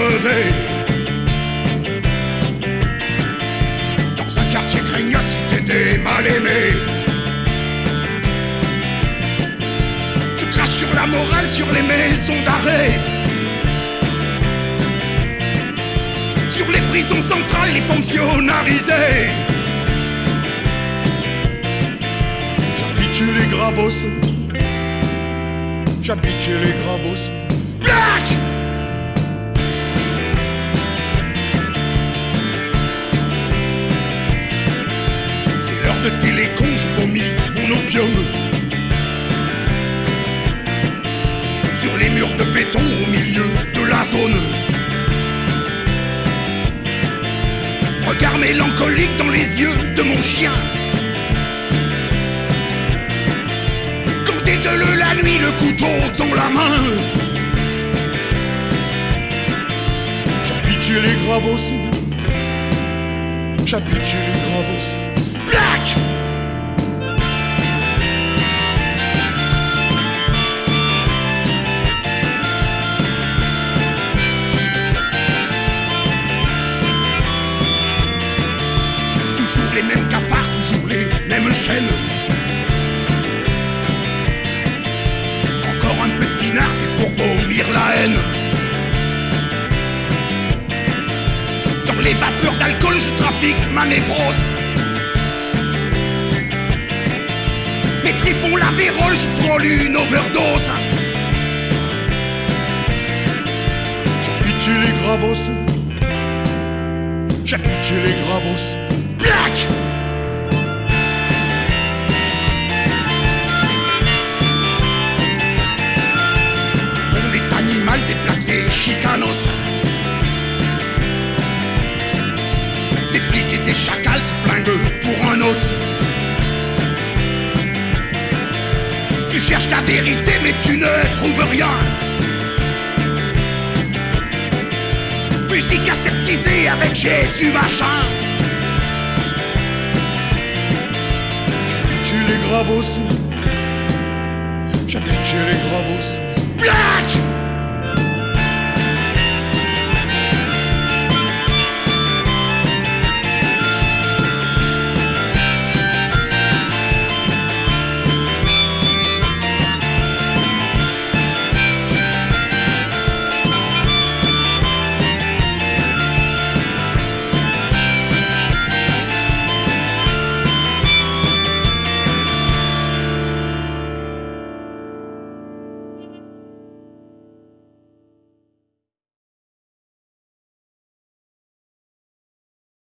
crever. Dans un quartier craignant cité des mal-aimés. Je crache sur la morale, sur les maisons d'arrêt, sur les prisons centrales, les fonctionnalisés. J'habite chez les Gravos. J'habite chez les Gravos. Black! C'est l'heure de télécom, je vomis mon opium sur les murs de béton au milieu de la zone. Regard mélancolique dans les yeux de mon chien. Quand dégueule la nuit, le couteau dans la main. J'habite chez les Gravos. J'habite chez les Gravos. Black! Toujours les mêmes cafards, toujours les mêmes chaînes. Encore un peu de pinard, c'est pour vomir la haine. Dans les vapeurs d'alcool, je trafique ma névrose. Mes tripes ont la vérole, je frôle une overdose. J'habite chez les Gravos. J'habite chez les Gravos. Black! Le monde est animal, déplaté, chicanos. Des flics et des chacals se flinguent pour un os. Tu cherches ta vérité mais tu ne trouves rien. Musique aseptisée avec Jésus machin. J'habite chez les Gravos. J'habite chez les Gravos. Black!